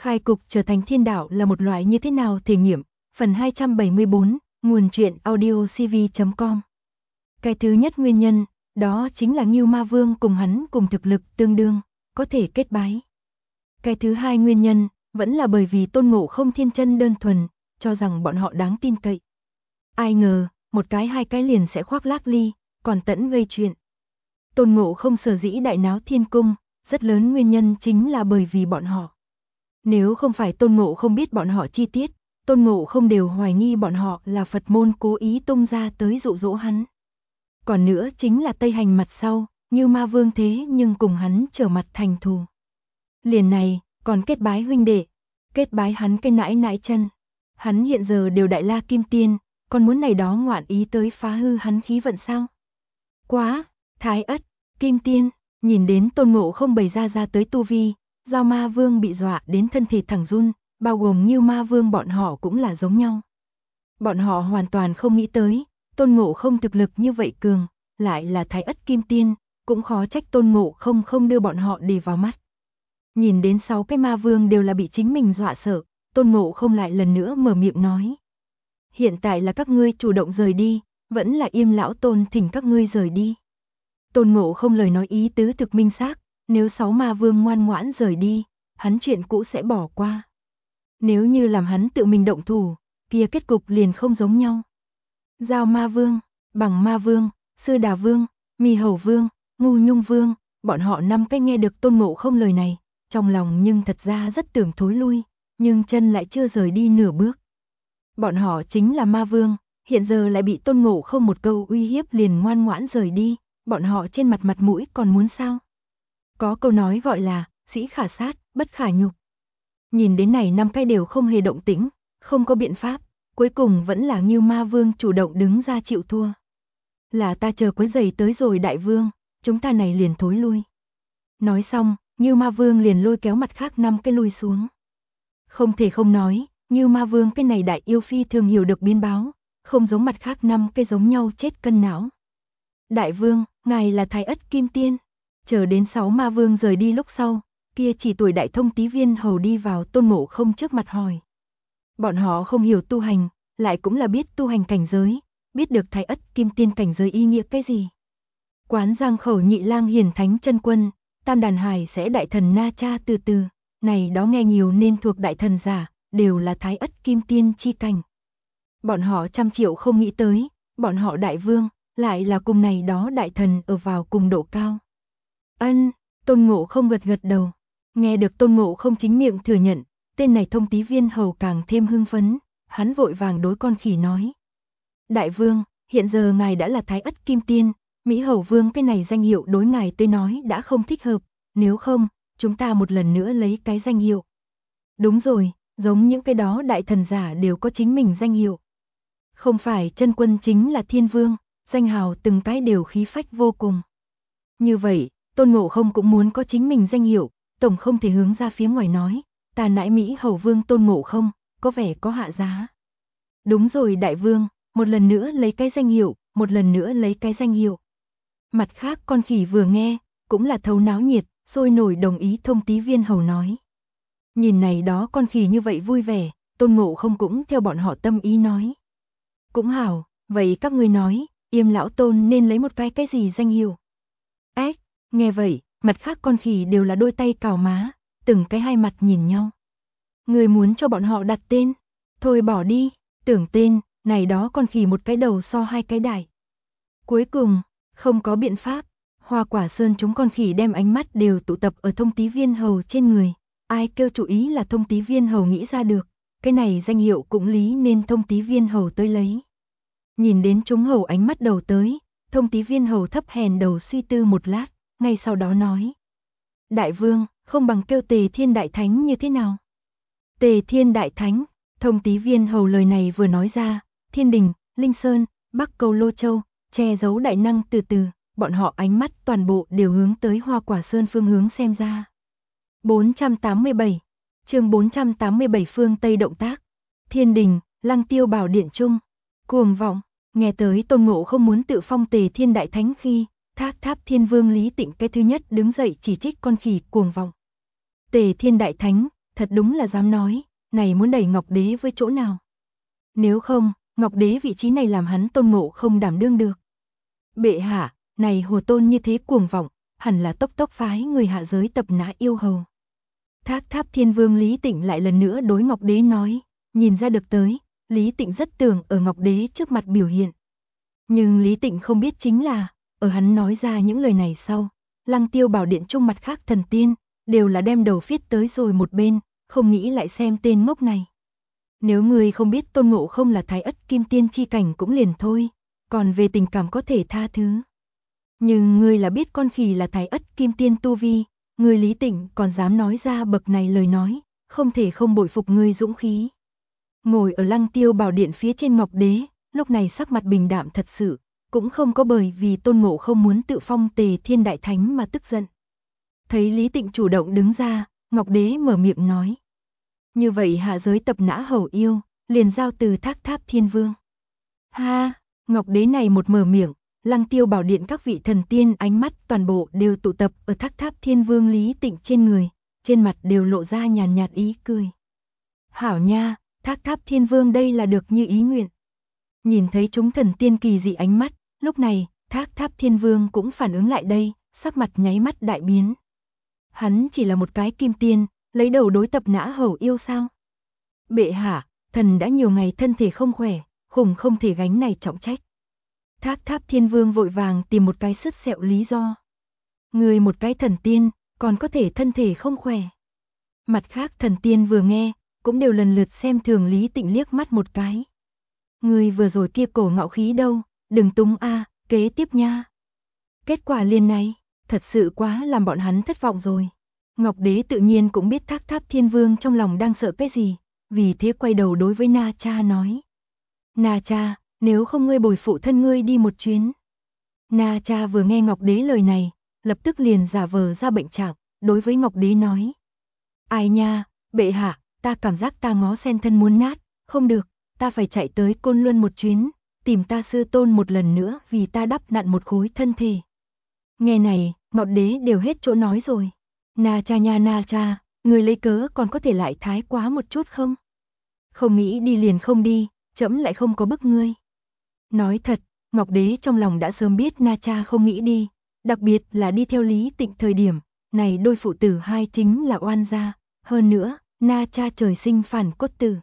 Khai cục trở thành thiên đạo là một loại như thế nào thể nghiệm? Phần 274, nguồn truyện audiocv.com. Cái thứ nhất nguyên nhân, đó chính là Ngưu Ma Vương cùng hắn cùng thực lực tương đương, có thể kết bái. Cái thứ hai nguyên nhân, vẫn là bởi vì Tôn Ngộ Không thiên chân đơn thuần, cho rằng bọn họ đáng tin cậy. Ai ngờ, một cái hai cái liền sẽ khoác lác ly, còn tẫn gây chuyện. Tôn Ngộ Không sở dĩ đại náo thiên cung, rất lớn nguyên nhân chính là bởi vì bọn họ. Nếu không phải Tôn Ngộ Không biết bọn họ chi tiết, Tôn Ngộ Không đều hoài nghi bọn họ là Phật môn cố ý tung ra tới dụ dỗ hắn. Còn nữa chính là Tây Hành mặt sau, Ngưu Ma Vương thế nhưng cùng hắn trở mặt thành thù. Liền này, còn kết bái huynh đệ, kết bái hắn cái nãi nãi chân. Hắn hiện giờ đều đại la kim tiên, còn muốn này đó ngoạn ý tới phá hư hắn khí vận sao? Quá, Thái Ất, Kim Tiên, nhìn đến Tôn Ngộ Không bày ra tới tu vi, Giao Ma Vương bị dọa đến thân thể thẳng run, bao gồm Ngưu Ma Vương bọn họ cũng là giống nhau. Bọn họ hoàn toàn không nghĩ tới, Tôn Ngộ Không thực lực như vậy cường, lại là Thái Ất Kim Tiên, cũng khó trách Tôn Ngộ Không không đưa bọn họ để vào mắt. Nhìn đến 6 cái ma vương đều là bị chính mình dọa sợ, Tôn Ngộ Không lại lần nữa mở miệng nói. Hiện tại là các ngươi chủ động rời đi, vẫn là Yêm lão Tôn thỉnh các ngươi rời đi. Tôn Ngộ Không lời nói ý tứ thực minh xác, nếu 6 ma vương ngoan ngoãn rời đi, hắn chuyện cũ sẽ bỏ qua. Nếu như làm hắn tự mình động thủ, kia kết cục liền không giống nhau. Giao Ma Vương, Bằng Ma Vương, Sư Đà Vương, Mi Hầu Vương, Ngu Nhung Vương, bọn họ 5 cái nghe được Tôn Ngộ Không lời này, trong lòng nhưng thật ra rất tưởng thối lui, nhưng chân lại chưa rời đi nửa bước. Bọn họ chính là Ma Vương, hiện giờ lại bị Tôn Ngộ Không một câu uy hiếp liền ngoan ngoãn rời đi, bọn họ trên mặt mũi còn muốn sao? Có câu nói gọi là, sĩ khả sát, bất khả nhục. Nhìn đến này 5 cái đều không hề động tĩnh, không có biện pháp, cuối cùng vẫn là Ngưu Ma Vương chủ động đứng ra chịu thua. Là ta chờ quấy rầy tới rồi đại vương, chúng ta này liền thối lui. Nói xong, Ngưu Ma Vương liền lôi kéo mặt khác 5 cái lui xuống. Không thể không nói, Ngưu Ma Vương cái này đại yêu phi thường hiểu được biến báo, không giống mặt khác 5 cái giống nhau chết cân não. Đại vương, ngài là Thái Ất Kim Tiên. Chờ đến 6 ma vương rời đi lúc sau, kia chỉ tuổi đại thông tí viên hầu đi vào Tôn Ngộ Không trước mặt hỏi. Bọn họ không hiểu tu hành, lại cũng là biết tu hành cảnh giới, biết được Thái Ất Kim Tiên cảnh giới ý nghĩa cái gì. Quán Giang Khẩu Nhị Lang Hiển Thánh Chân Quân, Tam Đàn Hải sẽ đại thần Na Cha từ từ, này đó nghe nhiều nên thuộc đại thần giả, đều là Thái Ất Kim Tiên chi cảnh. Bọn họ trăm triệu không nghĩ tới, bọn họ đại vương, lại là cùng này đó đại thần ở vào cùng độ cao. Ân, Tôn Ngộ Không gật gật đầu. Nghe được Tôn Ngộ Không chính miệng thừa nhận, tên này thông tí viên hầu càng thêm hưng phấn, hắn vội vàng đối con khỉ nói. Đại vương, hiện giờ ngài đã là Thái Ất Kim Tiên, Mỹ Hầu Vương cái này danh hiệu đối ngài tôi nói đã không thích hợp, nếu không, chúng ta một lần nữa lấy cái danh hiệu. Đúng rồi, giống những cái đó đại thần giả đều có chính mình danh hiệu. Không phải chân quân chính là Thiên Vương, danh hào từng cái đều khí phách vô cùng. Như vậy, Tôn Ngộ Không cũng muốn có chính mình danh hiệu, tổng không thể hướng ra phía ngoài nói, ta nãi Mỹ Hầu Vương Tôn Ngộ Không, có vẻ có hạ giá. Đúng rồi đại vương, một lần nữa lấy cái danh hiệu, một lần nữa lấy cái danh hiệu. Mặt khác con khỉ vừa nghe, cũng là thấu náo nhiệt, sôi nổi đồng ý thông tí viên hầu nói. Nhìn này đó con khỉ như vậy vui vẻ, Tôn Ngộ Không cũng theo bọn họ tâm ý nói. Cũng hảo, vậy các ngươi nói, Yêm lão Tôn nên lấy một cái gì danh hiệu? Ếch, nghe vậy, mặt khác con khỉ đều là đôi tay cào má, từng cái hai mặt nhìn nhau. Người muốn cho bọn họ đặt tên? Thôi bỏ đi, tưởng tên, này đó con khỉ một cái đầu so 2 cái đại. Cuối cùng, không có biện pháp, Hoa Quả Sơn chúng con khỉ đem ánh mắt đều tụ tập ở thông tí viên hầu trên người. Ai kêu chủ ý là thông tí viên hầu nghĩ ra được, cái này danh hiệu cũng lý nên thông tí viên hầu tới lấy. Nhìn đến chúng hầu ánh mắt đầu tới, thông tí viên hầu thấp hèn đầu suy tư một lát, ngay sau đó nói. Đại vương, không bằng kêu Tề Thiên Đại Thánh như thế nào? Tề Thiên Đại Thánh, thông tí viên hầu lời này vừa nói ra, Thiên Đình, Linh Sơn, Bắc Câu Lô Châu, che giấu đại năng từ từ, bọn họ ánh mắt toàn bộ đều hướng tới Hoa Quả Sơn phương hướng xem ra. 487, chương 487 phương Tây động tác. Thiên Đình, Lăng Tiêu Bảo Điện Trung, cuồng vọng, nghe tới Tôn Ngộ Không muốn tự phong Tề Thiên Đại Thánh khi, Thác Tháp Thiên Vương Lý Tịnh cái thứ nhất đứng dậy chỉ trích con khỉ cuồng vọng. Tề Thiên Đại Thánh, thật đúng là dám nói, này muốn đẩy Ngọc Đế với chỗ nào. Nếu không, Ngọc Đế vị trí này làm hắn Tôn Ngộ không đảm đương được. Bệ hạ, này Hồ Tôn như thế cuồng vọng, hẳn là tốc phái người hạ giới tập nã yêu hầu. Thác Tháp Thiên Vương Lý Tịnh lại lần nữa đối Ngọc Đế nói, nhìn ra được tới, Lý Tịnh rất tưởng ở Ngọc Đế trước mặt biểu hiện. Nhưng Lý Tịnh không biết chính là, ở hắn nói ra những lời này sau, Lăng Tiêu Bảo Điện chung mặt khác thần tiên, đều là đem đầu phiết tới rồi một bên, không nghĩ lại xem tên ngốc này. Nếu người không biết Tôn Ngộ không là Thái Ất Kim Tiên chi cảnh cũng liền thôi, còn về tình cảm có thể tha thứ. Nhưng người là biết con khỉ là Thái Ất Kim Tiên tu vi, người Lý Tịnh còn dám nói ra bậc này lời nói, không thể không bội phục người dũng khí. Ngồi ở Lăng Tiêu Bảo Điện phía trên Ngọc Đế, lúc này sắc mặt bình đạm thật sự, cũng không có bởi vì Tôn Ngộ không muốn tự phong Tề Thiên Đại Thánh mà tức giận. Thấy Lý Tịnh chủ động đứng ra, Ngọc Đế mở miệng nói. Như vậy hạ giới tập nã hầu yêu, liền giao từ Thác Tháp Thiên Vương. Ha, Ngọc Đế này một mở miệng, Lăng Tiêu Bảo Điện các vị thần tiên ánh mắt toàn bộ đều tụ tập ở Thác Tháp Thiên Vương Lý Tịnh trên người, trên mặt đều lộ ra nhàn nhạt ý cười. Hảo nha, Thác Tháp Thiên Vương đây là được như ý nguyện. Nhìn thấy chúng thần tiên kỳ dị ánh mắt, lúc này, Thác Tháp Thiên Vương cũng phản ứng lại đây, sắc mặt nháy mắt đại biến. Hắn chỉ là một cái kim tiên, lấy đầu đối tập nã hầu yêu sao? Bệ hạ, thần đã nhiều ngày thân thể không khỏe, khủng không thể gánh này trọng trách. Thác Tháp Thiên Vương vội vàng tìm một cái sứt sẹo lý do. Người một cái thần tiên, còn có thể thân thể không khỏe. Mặt khác thần tiên vừa nghe, cũng đều lần lượt xem thường Lý Tịnh liếc mắt một cái. Người vừa rồi kia cổ ngạo khí đâu, đừng túng a, kế tiếp nha. Kết quả liền này, thật sự quá làm bọn hắn thất vọng rồi. Ngọc Đế tự nhiên cũng biết Thác Tháp Thiên Vương trong lòng đang sợ cái gì, vì thế quay đầu đối với Na Cha nói. Na Cha, nếu không ngươi bồi phụ thân ngươi đi một chuyến. Na Cha vừa nghe Ngọc Đế lời này, lập tức liền giả vờ ra bệnh trạng, đối với Ngọc Đế nói. Ai nha, bệ hạ, ta cảm giác ta ngó sen thân muốn nát, không được, ta phải chạy tới Côn Luân một chuyến, tìm ta sư tôn một lần nữa vì ta đắp nặn một khối thân thể. Nghe này, Ngọc Đế đều hết chỗ nói rồi. Na Cha nha Na Cha, người lấy cớ còn có thể lại thái quá một chút không? Không nghĩ đi liền không đi, trẫm lại không có bức ngươi. Nói thật, Ngọc Đế trong lòng đã sớm biết Na Cha không nghĩ đi, đặc biệt là đi theo Lý Tịnh thời điểm, này đôi phụ tử hai chính là oan gia, hơn nữa, Na Cha trời sinh phản cốt tử.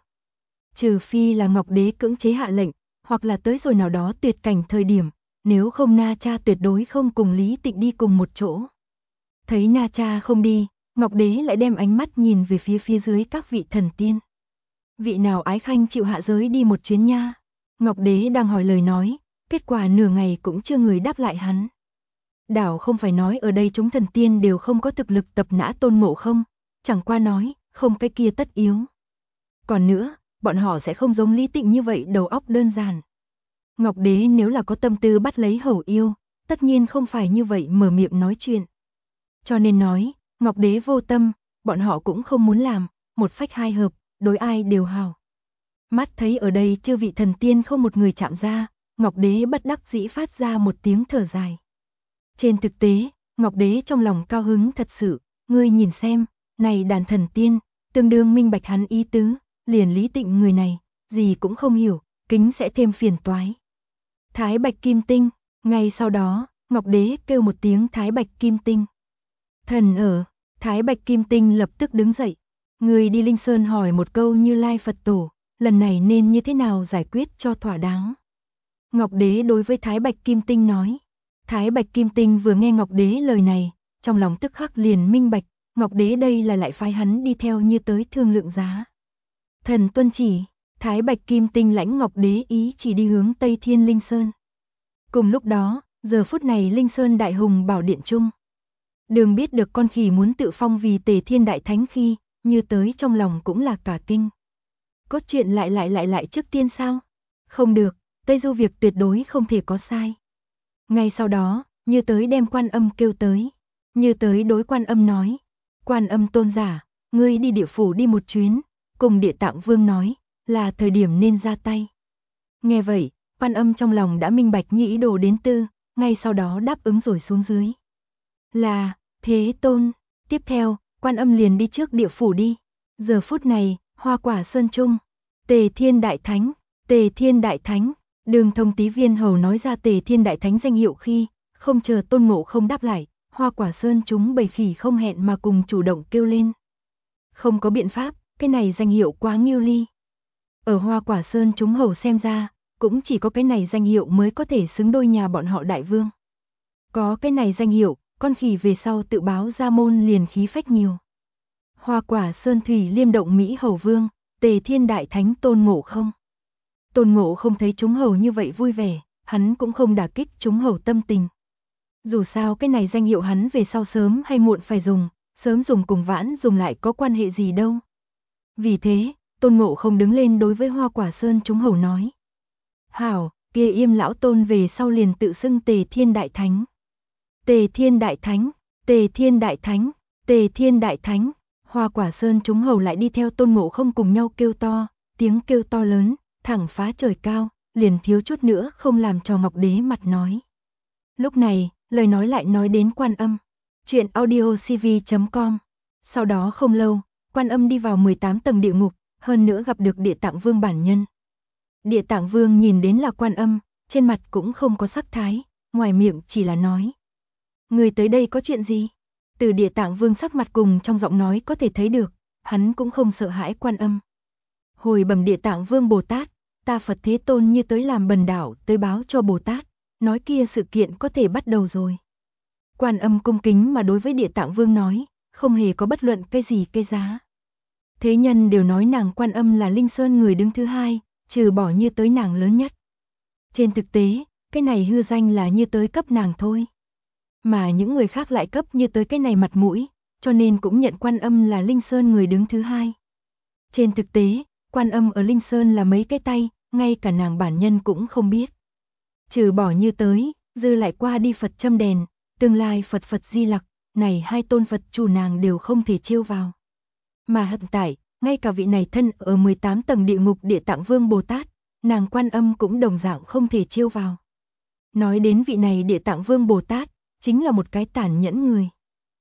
Trừ phi là Ngọc Đế cưỡng chế hạ lệnh, hoặc là tới rồi nào đó tuyệt cảnh thời điểm, nếu không Na Cha tuyệt đối không cùng Lý Tịnh đi cùng một chỗ. Thấy Na Cha không đi, Ngọc Đế lại đem ánh mắt nhìn về phía dưới các vị thần tiên. Vị nào ái khanh chịu hạ giới đi một chuyến nha? Ngọc Đế đang hỏi lời nói, kết quả nửa ngày cũng chưa người đáp lại hắn. Đảo không phải nói ở đây chúng thần tiên đều không có thực lực tập nã Tôn Ngộ không, chẳng qua nói, không cái kia tất yếu. Còn nữa, bọn họ sẽ không giống Lý Tịnh như vậy đầu óc đơn giản. Ngọc Đế nếu là có tâm tư bắt lấy hầu yêu, tất nhiên không phải như vậy mở miệng nói chuyện. Cho nên nói, Ngọc Đế vô tâm, bọn họ cũng không muốn làm, một phách hai hợp, đối ai đều hào. Mắt thấy ở đây chư vị thần tiên không một người chạm ra, Ngọc Đế bất đắc dĩ phát ra một tiếng thở dài. Trên thực tế, Ngọc Đế trong lòng cao hứng thật sự, ngươi nhìn xem, này đàn thần tiên, tương đương minh bạch hắn ý tứ, liền Lý Tịnh người này, gì cũng không hiểu, kính sẽ thêm phiền toái. Thái Bạch Kim Tinh, ngay sau đó, Ngọc Đế kêu một tiếng Thái Bạch Kim Tinh. Thần ở, Thái Bạch Kim Tinh lập tức đứng dậy, người đi Linh Sơn hỏi một câu Như Lai Phật Tổ, lần này nên như thế nào giải quyết cho thỏa đáng. Ngọc Đế đối với Thái Bạch Kim Tinh nói. Thái Bạch Kim Tinh vừa nghe Ngọc Đế lời này, trong lòng tức khắc liền minh bạch, Ngọc Đế đây là lại phái hắn đi theo như tới thương lượng giá. Thần tuân chỉ, Thái Bạch Kim Tinh lãnh Ngọc Đế ý chỉ đi hướng Tây Thiên Linh Sơn. Cùng lúc đó, giờ phút này Linh Sơn Đại Hùng Bảo Điện chung. Đường biết được con khỉ muốn tự phong vì Tề Thiên Đại Thánh khi, như tới trong lòng cũng là cả kinh. Cốt truyện lại trước tiên sao? Không được, Tây Du việc tuyệt đối không thể có sai. Ngay sau đó, Như tới đem Quan Âm kêu tới. Như tới đối Quan Âm nói. Quan Âm tôn giả, ngươi đi địa phủ đi một chuyến, cùng Địa Tạng Vương nói, là thời điểm nên ra tay. Nghe vậy, Quan Âm trong lòng đã minh bạch như ý đồ đến tư, ngay sau đó đáp ứng rồi xuống dưới. Là, Thế Tôn. Tiếp theo, Quan Âm liền đi trước địa phủ đi. Giờ phút này, Hoa Quả Sơn Trung, Tề Thiên Đại Thánh, Tề Thiên Đại Thánh, Đường Thông Tí Viên Hầu nói ra Tề Thiên Đại Thánh danh hiệu khi, không chờ Tôn Ngộ Không đáp lại, Hoa Quả Sơn chúng bầy khỉ không hẹn mà cùng chủ động kêu lên. Không có biện pháp, cái này danh hiệu quá nghiêu ly. Ở Hoa Quả Sơn chúng hầu xem ra, cũng chỉ có cái này danh hiệu mới có thể xứng đôi nhà bọn họ đại vương. Có cái này danh hiệu, con khỉ về sau tự báo ra môn liền khí phách nhiều. Hoa Quả Sơn Thủy Liêm Động Mỹ Hầu Vương, Tề Thiên Đại Thánh Tôn Ngộ Không. Tôn Ngộ Không thấy chúng hầu như vậy vui vẻ, hắn cũng không đả kích chúng hầu tâm tình. Dù sao cái này danh hiệu hắn về sau sớm hay muộn phải dùng, sớm dùng cùng vãn dùng lại có quan hệ gì đâu. Vì thế, Tôn Ngộ Không đứng lên đối với Hoa Quả Sơn chúng hầu nói. Hảo, kia Yêm lão tôn về sau liền tự xưng Tề Thiên Đại Thánh. Tề Thiên Đại Thánh, Tề Thiên Đại Thánh, Tề Thiên Đại Thánh. Hoa Quả Sơn chúng hầu lại đi theo Tôn Ngộ Không cùng nhau kêu to, tiếng kêu to lớn, thẳng phá trời cao, liền thiếu chút nữa không làm cho Ngọc Đế mặt nói. Lúc này, lời nói lại nói đến Quan Âm. Chuyện audiocv.com. Sau đó không lâu, Quan Âm đi vào 18 tầng địa ngục, hơn nữa gặp được Địa Tạng Vương bản nhân. Địa Tạng Vương nhìn đến là Quan Âm, trên mặt cũng không có sắc thái, ngoài miệng chỉ là nói. Người tới đây có chuyện gì? Từ Địa Tạng Vương sắc mặt cùng trong giọng nói có thể thấy được, hắn cũng không sợ hãi Quan Âm. Hồi bẩm Địa Tạng Vương Bồ Tát, ta Phật Thế Tôn như tới làm bần đạo tới báo cho Bồ Tát, nói kia sự kiện có thể bắt đầu rồi. Quan Âm cung kính mà đối với Địa Tạng Vương nói, không hề có bất luận cái gì cái giá. Thế nhân đều nói nàng Quan Âm là Linh Sơn người đứng thứ hai, trừ bỏ như tới nàng lớn nhất. Trên thực tế, cái này hư danh là như tới cấp nàng thôi. Mà những người khác lại cấp như tới cái này mặt mũi, cho nên cũng nhận Quan Âm là Linh Sơn người đứng thứ hai. Trên thực tế, Quan Âm ở Linh Sơn là mấy cái tay, ngay cả nàng bản nhân cũng không biết. Trừ bỏ như tới, dư lại qua đi Phật châm đèn, tương lai Phật Di Lặc, này hai tôn Phật chủ nàng đều không thể chiêu vào. Mà hiện tại, ngay cả vị này thân ở 18 tầng địa ngục Địa Tạng Vương Bồ Tát, nàng Quan Âm cũng đồng dạng không thể chiêu vào. Nói đến vị này Địa Tạng Vương Bồ Tát, chính là một cái tàn nhẫn người.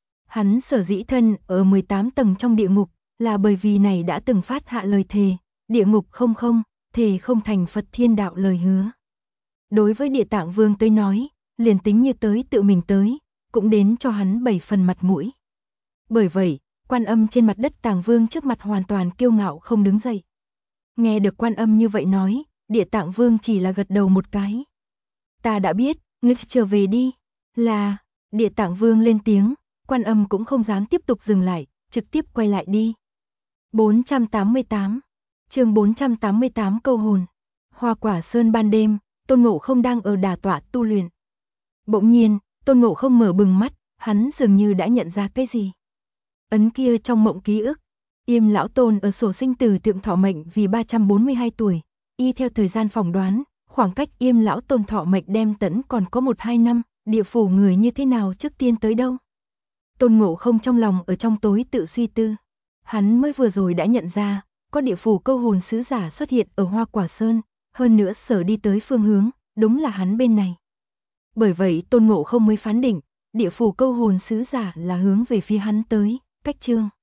Hắn sở dĩ thân ở 18 tầng trong địa ngục, là bởi vì này đã từng phát hạ lời thề, địa ngục không thề không thành Phật thiên đạo lời hứa. Đối với Địa Tạng Vương tới nói, liền tính như tới tự mình tới, cũng đến cho hắn 7 phần mặt mũi. Bởi vậy, Quan Âm trên mặt đất Tạng Vương trước mặt hoàn toàn kiêu ngạo không đứng dậy. Nghe được Quan Âm như vậy nói, Địa Tạng Vương chỉ là gật đầu một cái. Ta đã biết, ngươi trở về đi. Là, Địa Tạng Vương lên tiếng, Quan Âm cũng không dám tiếp tục dừng lại, trực tiếp quay lại đi. 488. Chương 488 câu hồn. Hoa Quả Sơn ban đêm, Tôn Ngộ Không đang ở đà tọa tu luyện. Bỗng nhiên, Tôn Ngộ Không mở bừng mắt, hắn dường như đã nhận ra cái gì. Ấn kia trong mộng ký ức, Yêm lão tôn ở sổ sinh tử thượng thọ mệnh vì 342 tuổi, y theo thời gian phỏng đoán, khoảng cách Yêm lão tôn thọ mệnh đem tẫn còn có 1-2 năm, địa phủ người như thế nào trước tiên tới đâu. Tôn Ngộ Không trong lòng ở trong tối tự suy tư. Hắn mới vừa rồi đã nhận ra, có địa phủ câu hồn sứ giả xuất hiện ở Hoa Quả Sơn, hơn nữa sở đi tới phương hướng, đúng là hắn bên này. Bởi vậy Tôn Ngộ Không mới phán định, địa phủ câu hồn sứ giả là hướng về phía hắn tới, cách chương.